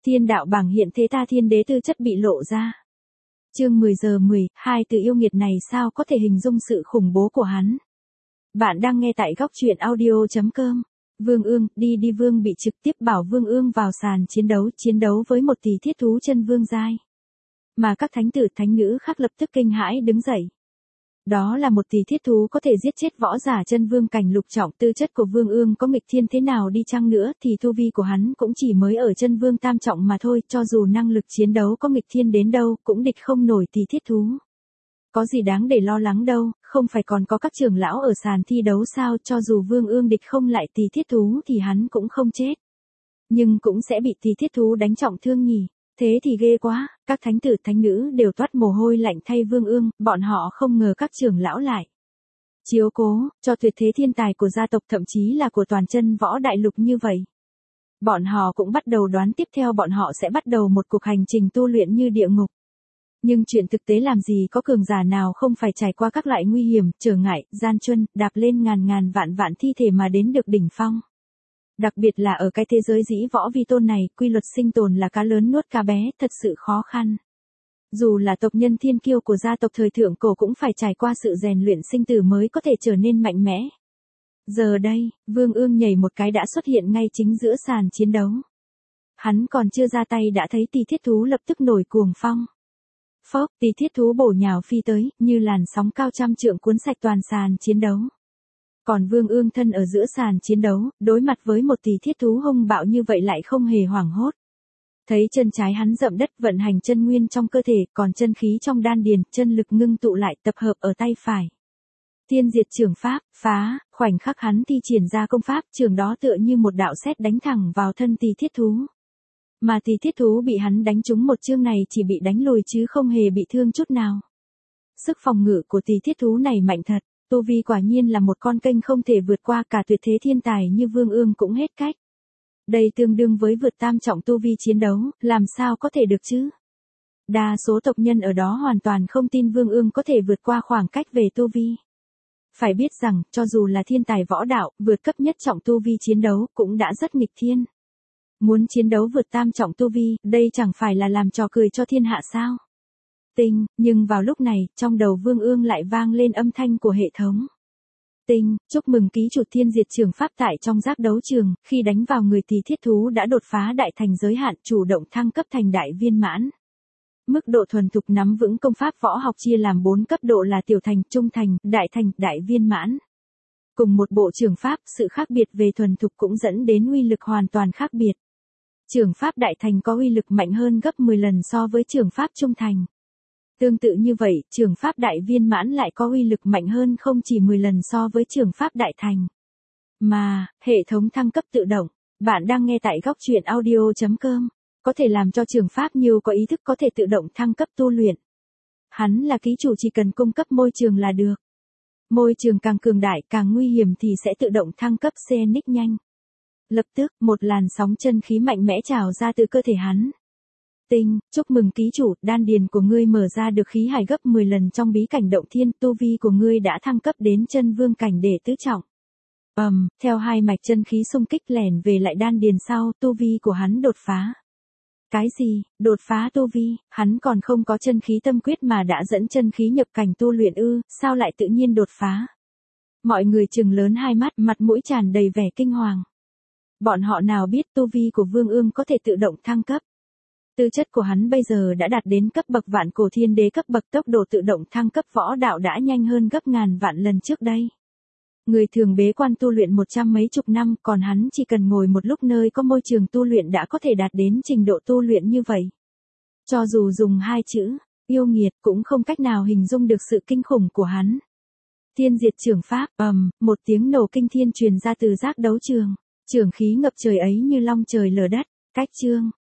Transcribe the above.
Thiên đạo bảng hiện thế ta thiên đế tư chất bị lộ ra. Chương 10 giờ 10, hai từ yêu nghiệt này sao có thể hình dung sự khủng bố của hắn. Bạn đang nghe tại góc truyện audio.com. Vương Ương, đi Vương bị trực tiếp bảo Vương Ương vào sàn chiến đấu với một tỷ thiết thú chân vương giai. Mà các thánh tử thánh nữ khác lập tức kinh hãi đứng dậy. Đó là một tỷ thiết thú có thể giết chết võ giả chân vương cảnh lục trọng, tư chất của Vương Ương có nghịch thiên thế nào đi chăng nữa thì tu vi của hắn cũng chỉ mới ở chân vương tam trọng mà thôi, cho dù năng lực chiến đấu có nghịch thiên đến đâu cũng địch không nổi tỷ thiết thú. Có gì đáng để lo lắng đâu, không phải còn có các trưởng lão ở sàn thi đấu sao, cho dù Vương Ương địch không lại tỷ thiết thú thì hắn cũng không chết. Nhưng cũng sẽ bị tỷ thiết thú đánh trọng thương nhỉ. Thế thì ghê quá, các thánh tử thánh nữ đều toát mồ hôi lạnh thay Vương Ương, bọn họ không ngờ các trưởng lão lại chiếu cố cho tuyệt thế thiên tài của gia tộc, thậm chí là của toàn chân võ đại lục như vậy. Bọn họ cũng bắt đầu đoán tiếp theo bọn họ sẽ bắt đầu một cuộc hành trình tu luyện như địa ngục. Nhưng chuyện thực tế làm gì có cường giả nào không phải trải qua các loại nguy hiểm, trở ngại, gian truân, đạp lên ngàn vạn thi thể mà đến được đỉnh phong. Đặc biệt là ở cái thế giới dĩ võ vi tôn này, quy luật sinh tồn là cá lớn nuốt cá bé, thật sự khó khăn. Dù là tộc nhân thiên kiêu của gia tộc thời thượng cổ cũng phải trải qua sự rèn luyện sinh tử mới có thể trở nên mạnh mẽ. Giờ đây, Vương Ương nhảy một cái đã xuất hiện ngay chính giữa sàn chiến đấu. Hắn còn chưa ra tay đã thấy tỷ thiết thú lập tức nổi cuồng phong. Phốc, tỷ thiết thú bổ nhào phi tới, như làn sóng cao trăm trượng cuốn sạch toàn sàn chiến đấu. Còn Vương Ương thân ở giữa sàn chiến đấu, đối mặt với một tỷ thiết thú hung bạo như vậy lại không hề hoảng hốt. Thấy chân trái hắn dậm đất, vận hành chân nguyên trong cơ thể, còn chân khí trong đan điền, chân lực ngưng tụ lại tập hợp ở tay phải. Thiên diệt trưởng pháp, phá, khoảnh khắc hắn thi triển ra công pháp, trường đó tựa như một đạo sét đánh thẳng vào thân tỷ thiết thú. Mà tỷ thiết thú bị hắn đánh trúng một chương này chỉ bị đánh lùi chứ không hề bị thương chút nào. Sức phòng ngự của tỷ thiết thú này mạnh thật. Tu vi quả nhiên là một con kênh không thể vượt qua, cả tuyệt thế thiên tài như Vương Ương cũng hết cách. Đây tương đương với vượt tam trọng tu vi chiến đấu, làm sao có thể được chứ? Đa số tộc nhân ở đó hoàn toàn không tin Vương Ương có thể vượt qua khoảng cách về tu vi. Phải biết rằng, cho dù là thiên tài võ đạo, vượt cấp nhất trọng tu vi chiến đấu cũng đã rất nghịch thiên. Muốn chiến đấu vượt tam trọng tu vi, đây chẳng phải là làm trò cười cho thiên hạ sao? Tinh, nhưng vào lúc này, trong đầu Vương Ương lại vang lên âm thanh của hệ thống. Tinh, chúc mừng ký chủ thiên diệt trường pháp tại trong giác đấu trường, khi đánh vào người tỷ thiết thú đã đột phá đại thành giới hạn, chủ động thăng cấp thành đại viên mãn. Mức độ thuần thục nắm vững công pháp võ học chia làm 4 cấp độ là tiểu thành, trung thành, đại viên mãn. Cùng một bộ trường pháp, sự khác biệt về thuần thục cũng dẫn đến uy lực hoàn toàn khác biệt. Trường pháp đại thành có uy lực mạnh hơn gấp 10 lần so với trường pháp trung thành. Tương tự như vậy, trường pháp đại viên mãn lại có uy lực mạnh hơn không chỉ 10 lần so với trường pháp đại thành. Mà, hệ thống thăng cấp tự động, bạn đang nghe tại góc truyện audio.com, có thể làm cho trường pháp nhiều có ý thức có thể tự động thăng cấp tu luyện. Hắn là ký chủ chỉ cần cung cấp môi trường là được. Môi trường càng cường đại càng nguy hiểm thì sẽ tự động thăng cấp CNX nhanh. Lập tức, một làn sóng chân khí mạnh mẽ trào ra từ cơ thể hắn. Tinh, chúc mừng ký chủ, đan điền của ngươi mở ra được khí hải gấp 10 lần trong bí cảnh động thiên, tu vi của ngươi đã thăng cấp đến chân vương cảnh đệ tứ trọng. Theo hai mạch chân khí xung kích lẻn về lại đan điền sau, tu vi của hắn đột phá. Cái gì, đột phá tu vi, hắn còn không có chân khí tâm quyết mà đã dẫn chân khí nhập cảnh tu luyện ư, sao lại tự nhiên đột phá? Mọi người trừng lớn hai mắt, mặt mũi tràn đầy vẻ kinh hoàng. Bọn họ nào biết tu vi của Vương Ương có thể tự động thăng cấp. Tư chất của hắn bây giờ đã đạt đến cấp bậc vạn cổ thiên đế cấp bậc, tốc độ tự động thăng cấp võ đạo đã nhanh hơn gấp ngàn vạn lần trước đây. Người thường bế quan tu luyện 100 mấy chục năm, còn hắn chỉ cần ngồi một lúc nơi có môi trường tu luyện đã có thể đạt đến trình độ tu luyện như vậy. Cho dù dùng hai chữ, yêu nghiệt cũng không cách nào hình dung được sự kinh khủng của hắn. Thiên diệt trưởng pháp, một tiếng nổ kinh thiên truyền ra từ giác đấu trường. Trường khí ngập trời ấy như long trời lở đất. Cách chương